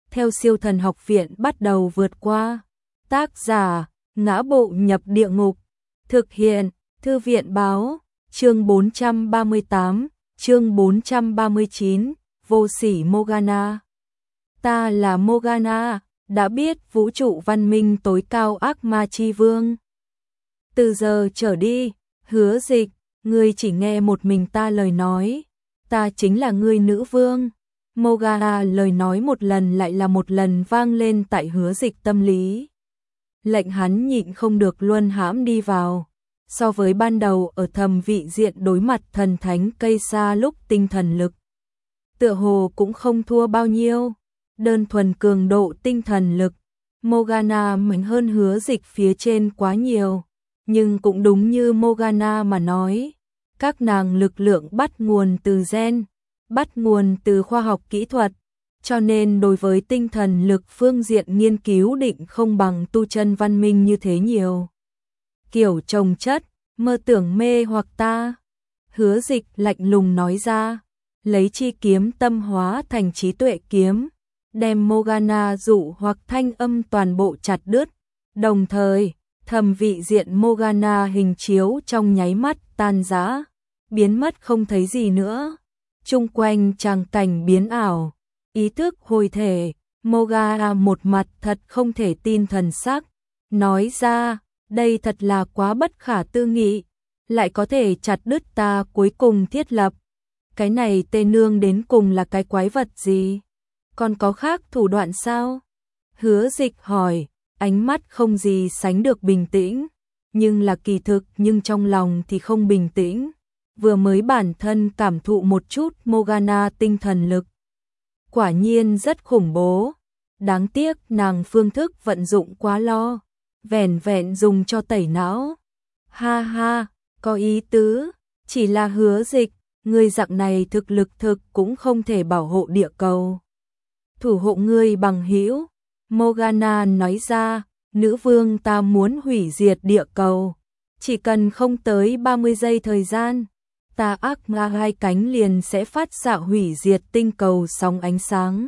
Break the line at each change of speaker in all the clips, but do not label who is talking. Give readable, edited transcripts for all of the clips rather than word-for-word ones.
theo siêu thần học viện bắt đầu vượt qua. Tác giả, Ngã Bộ Nhập Địa Ngục. Thực hiện, Thư viện Báo. Chương 438, chương 439, Vô Sỉ Morgana. Ta là Morgana, đã biết vũ trụ văn minh tối cao ác ma chi vương. Từ giờ trở đi, Hứa Dịch, ngươi chỉ nghe một mình ta lời nói. Ta chính là ngươi nữ vương. Morgana lời nói một lần lại là một lần vang lên tại Hứa Dịch tâm lý. Lệnh hắn nhịn không được luân hãm đi vào. So với ban đầu ở thầm vị diện đối mặt thần thánh cây sa lúc tinh thần lực, tựa hồ cũng không thua bao nhiêu. Đơn thuần cường độ tinh thần lực, Morgana mạnh hơn Hứa Dịch phía trên quá nhiều. Nhưng cũng đúng như Morgana mà nói, các nàng lực lượng bắt nguồn từ gen, bắt nguồn từ khoa học kỹ thuật, cho nên đối với tinh thần lực phương diện nghiên cứu định không bằng tu chân văn minh như thế nhiều. Kiểu trồng chất, mơ tưởng mê hoặc ta. Hứa Dịch lạnh lùng nói ra, lấy chi kiếm tâm hóa thành trí tuệ kiếm, đem Morgana dụ hoặc thanh âm toàn bộ chặt đứt. Đồng thời, thầm vị diện Morgana hình chiếu trong nháy mắt tan rã, biến mất không thấy gì nữa. Chung quanh tràng cảnh biến ảo, ý thức hồi thể. Morgana một mặt thật không thể tin thần sắc, nói ra, đây thật là quá bất khả tư nghị, lại có thể chặt đứt ta cuối cùng thiết lập. Cái này tên nương đến cùng là cái quái vật gì? Còn có khác thủ đoạn sao? Hứa Dịch hỏi, ánh mắt không gì sánh được bình tĩnh, nhưng là kỳ thực nhưng trong lòng thì không bình tĩnh. Vừa mới bản thân cảm thụ một chút Morgana tinh thần lực, quả nhiên rất khủng bố. Đáng tiếc nàng phương thức vận dụng quá lo, vẻn vẹn dùng cho tẩy não. Ha ha, có ý tứ, chỉ là Hứa Dịch, ngươi dạng này thực lực thực cũng không thể bảo hộ địa cầu. Thủ hộ ngươi bằng hữu. Morgana nói ra, nữ vương ta muốn hủy diệt địa cầu, chỉ cần không tới 30 giây thời gian, ta ác ma hai cánh liền sẽ phát xạ hủy diệt tinh cầu sóng ánh sáng.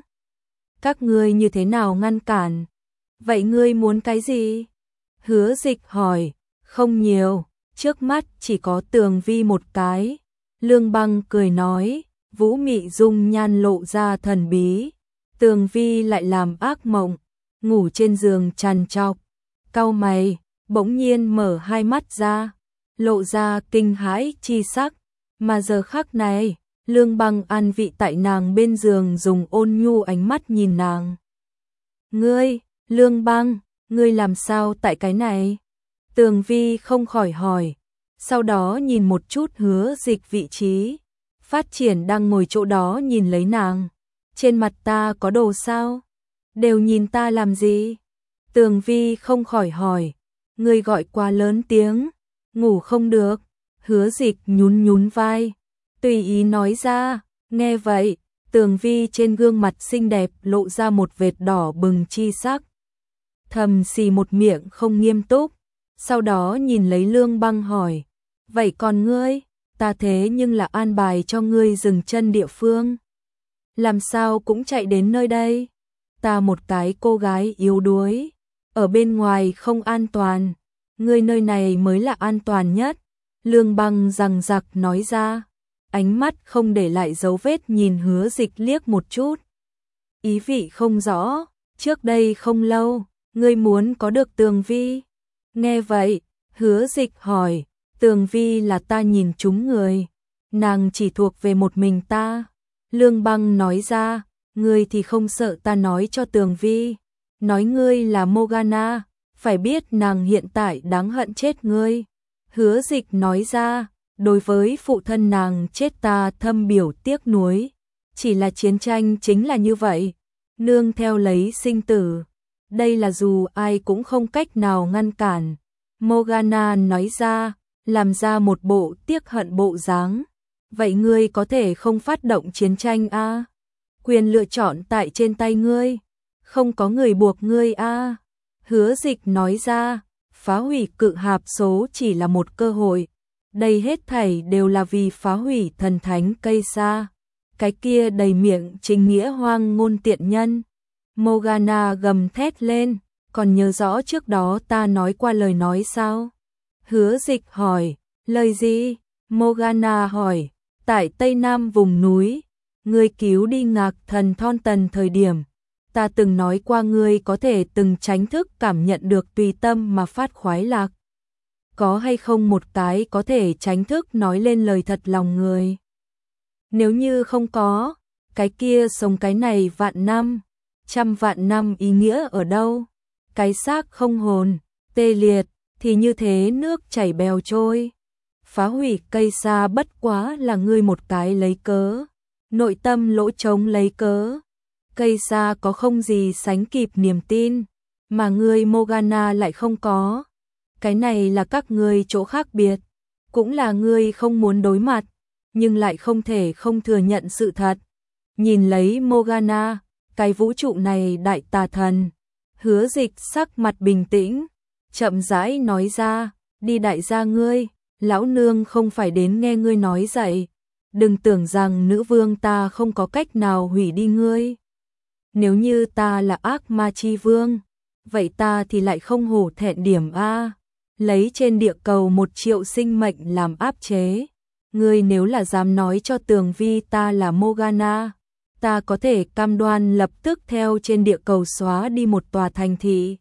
Các ngươi như thế nào ngăn cản? Vậy ngươi muốn cái gì? Hứa Dịch hỏi. Không nhiều, trước mắt chỉ có Tường Vi một cái. Lương Băng cười nói, vũ mị dung nhan lộ ra thần bí. Tường Vi lại làm ác mộng, ngủ trên giường trằn trọc, cau mày, bỗng nhiên mở hai mắt ra, lộ ra kinh hãi chi sắc. Mà giờ khắc này, Lương Băng an vị tại nàng bên giường dùng ôn nhu ánh mắt nhìn nàng. Ngươi, Lương Băng, ngươi làm sao tại cái này? Tường Vi không khỏi hỏi, sau đó nhìn một chút Hứa Dịch vị trí. Phát Triển đang ngồi chỗ đó nhìn lấy nàng. Trên mặt ta có đồ sao? Đều nhìn ta làm gì? Tường Vi không khỏi hỏi, ngươi gọi quá lớn tiếng, ngủ không được. Hứa Dịch nhún nhún vai, tùy ý nói ra. Nghe vậy, Tường Vi trên gương mặt xinh đẹp lộ ra một vệt đỏ bừng chi sắc. Thầm xì một miệng không nghiêm túc, sau đó nhìn lấy Lương Băng hỏi, vậy còn ngươi? Ta thế nhưng là an bài cho ngươi dừng chân địa phương, làm sao cũng chạy đến nơi đây? Ta một cái cô gái yếu đuối, ở bên ngoài không an toàn, ngươi nơi này mới là an toàn nhất. Lương Băng rằng giặc nói ra, ánh mắt không để lại dấu vết nhìn Hứa Dịch liếc một chút. Ý vị không rõ, trước đây không lâu, ngươi muốn có được Tường Vi. Nghe vậy, Hứa Dịch hỏi, Tường Vi là ta nhìn trúng người, nàng chỉ thuộc về một mình ta. Lương Băng nói ra, ngươi thì không sợ ta nói cho Tường Vi, nói ngươi là Morgana, phải biết nàng hiện tại đáng hận chết ngươi. Hứa Dịch nói ra, đối với phụ thân nàng chết ta thâm biểu tiếc nuối, chỉ là chiến tranh chính là như vậy, nương theo lấy sinh tử, đây là dù ai cũng không cách nào ngăn cản. Morgana nói ra, làm ra một bộ tiếc hận bộ dáng. Vậy ngươi có thể không phát động chiến tranh a? Quyền lựa chọn tại trên tay ngươi, không có người buộc ngươi a. Hứa Dịch nói ra, phá hủy cự hạp số chỉ là một cơ hội, đây hết thảy đều là vì phá hủy thần thánh cây sa. Cái kia đầy miệng chính nghĩa hoang ngôn tiện nhân, Morgana gầm thét lên, còn nhớ rõ trước đó ta nói qua lời nói sao? Hứa Dịch hỏi, lời gì? Morgana hỏi, tại Tây Nam vùng núi, ngươi cứu đi Ngạc Thần Thon Tần thời điểm, ta từng nói qua ngươi có thể từng tránh thức cảm nhận được tùy tâm mà phát khoái lạc. Có hay không một cái có thể tránh thức nói lên lời thật lòng người? Nếu như không có, cái kia sống cái này vạn năm, trăm vạn năm ý nghĩa ở đâu? Cái xác không hồn, tê liệt, thì như thế nước chảy bèo trôi. Phá hủy cây xa bất quá là ngươi một cái lấy cớ, nội tâm lỗ trống lấy cớ. Cây xa có không gì sánh kịp niềm tin, mà ngươi Morgana lại không có. Cái này là các ngươi chỗ khác biệt, cũng là ngươi không muốn đối mặt, nhưng lại không thể không thừa nhận sự thật. Nhìn lấy Morgana, cái vũ trụ này đại tà thần. Hứa Dịch sắc mặt bình tĩnh, chậm rãi nói ra, đi đại gia ngươi, lão nương không phải đến nghe ngươi nói dạy. Đừng tưởng rằng nữ vương ta không có cách nào hủy đi ngươi. Nếu như ta là ác ma chi vương, vậy ta thì lại không hổ thẹn điểm A. Lấy trên địa cầu 1 triệu sinh mệnh làm áp chế. Ngươi nếu là dám nói cho Tường Vi ta là Morgana, ta có thể cam đoan lập tức theo trên địa cầu xóa đi một tòa thành thị.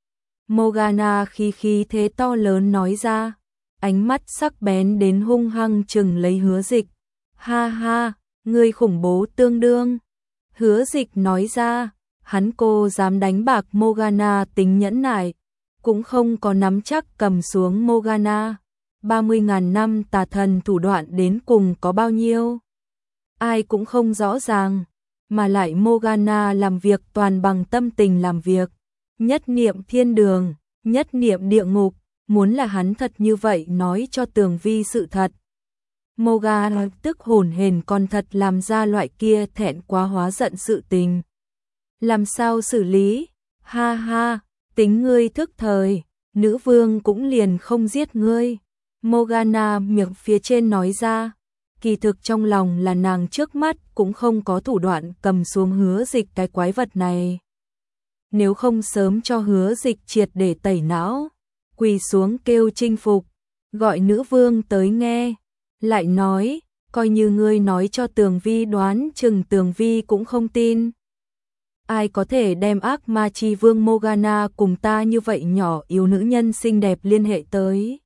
Morgana khí thế to lớn nói ra, ánh mắt sắc bén đến hung hăng chừng lấy Hứa Dịch. Ha ha, ngươi khủng bố tương đương. Hứa Dịch nói ra, hắn cô dám đánh bạc Morgana tính nhẫn nại, cũng không có nắm chắc cầm xuống Morgana. 30.000 năm tà thần thủ đoạn đến cùng có bao nhiêu? Ai cũng không rõ ràng, mà lại Morgana làm việc toàn bằng tâm tình làm việc. Nhất niệm thiên đường, nhất niệm địa ngục, muốn là hắn thật như vậy nói cho Tường Vi sự thật. Morgana tức hồn hển còn thật làm ra loại kia thẹn quá hóa giận sự tình. Làm sao xử lý? Ha ha, tính ngươi thức thời, nữ vương cũng liền không giết ngươi. Morgana miệng phía trên nói ra, kỳ thực trong lòng là nàng trước mắt cũng không có thủ đoạn cầm xuống Hứa Dịch cái quái vật này. Nếu không sớm cho Hứa Dịch triệt để tẩy não, quỳ xuống kêu chinh phục, gọi nữ vương tới nghe. Lại nói, coi như ngươi nói cho Tường Vi đoán chừng Tường Vi cũng không tin. Ai có thể đem ác ma chi vương Morgana cùng ta như vậy nhỏ yếu nữ nhân xinh đẹp liên hệ tới.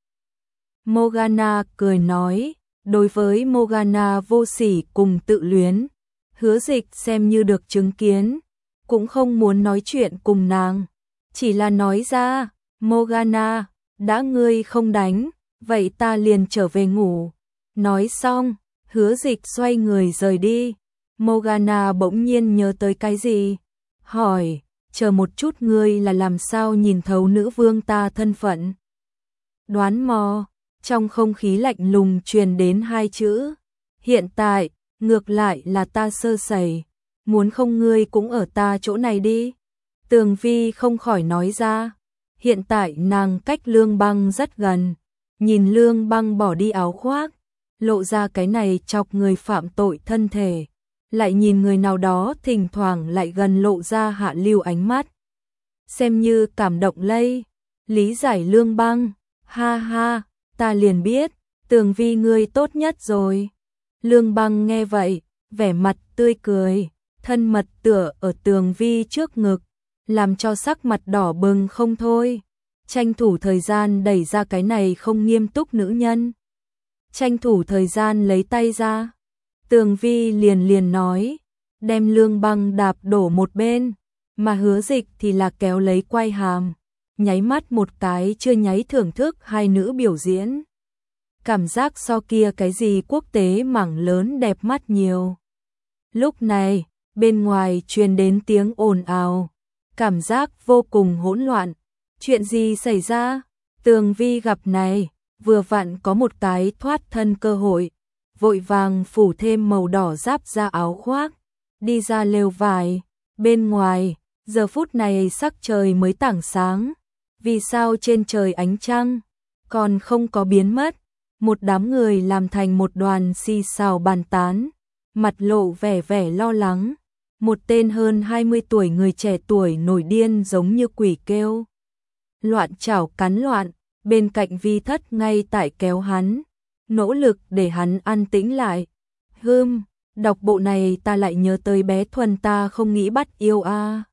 Morgana cười nói, đối với Morgana vô sỉ cùng tự luyến, Hứa Dịch xem như được chứng kiến, cũng không muốn nói chuyện cùng nàng, chỉ là nói ra, Morgana, đã ngươi không đánh, vậy ta liền trở về ngủ. Nói xong, Hứa Dịch xoay người rời đi. Morgana bỗng nhiên nhớ tới cái gì, hỏi, chờ một chút ngươi là làm sao nhìn thấu nữ vương ta thân phận? Đoán mò. Trong không khí lạnh lùng truyền đến 2 chữ, hiện tại, ngược lại là ta sơ sẩy, muốn không ngươi cũng ở ta chỗ này đi. Tường Vi không khỏi nói ra, hiện tại nàng cách Lương Băng rất gần, nhìn Lương Băng bỏ đi áo khoác, lộ ra cái này chọc người phạm tội thân thể, lại nhìn người nào đó thỉnh thoảng lại gần lộ ra hạ lưu ánh mắt. Xem như cảm động lây, lý giải Lương Băng, ha ha. Ta liền biết, Tường Vi ngươi tốt nhất rồi. Lương Băng nghe vậy, vẻ mặt tươi cười, thân mật tựa ở Tường Vi trước ngực, làm cho sắc mặt đỏ bừng không thôi. Tranh thủ thời gian đẩy ra cái này không nghiêm túc nữ nhân. Tranh thủ thời gian lấy tay ra. Tường Vi liền nói, đem Lương Băng đạp đổ một bên, mà Hứa Dịch thì là kéo lấy quai hàm. Nháy mắt một cái chưa nháy thưởng thức hai nữ biểu diễn. Cảm giác so kia cái gì quốc tế mảng lớn đẹp mắt nhiều. Lúc này, bên ngoài truyền đến tiếng ồn ào, cảm giác vô cùng hỗn loạn. Chuyện gì xảy ra? Tường Vi gặp này, vừa vặn có một cái thoát thân cơ hội, vội vàng phủ thêm màu đỏ giáp ra áo khoác, đi ra lều vải. Bên ngoài, giờ phút này sắc trời mới tảng sáng. Vì sao trên trời ánh trăng còn không có biến mất? Một đám người làm thành một đoàn xì xào bàn tán, mặt lộ vẻ lo lắng. Một tên hơn 20 tuổi người trẻ tuổi nổi điên giống như quỷ kêu. Loạn chảo cắn loạn, bên cạnh Vi Thất ngay tại kéo hắn, nỗ lực để hắn an tĩnh lại. Đọc bộ này ta lại nhớ tới bé Thuần ta không nghĩ bắt yêu a.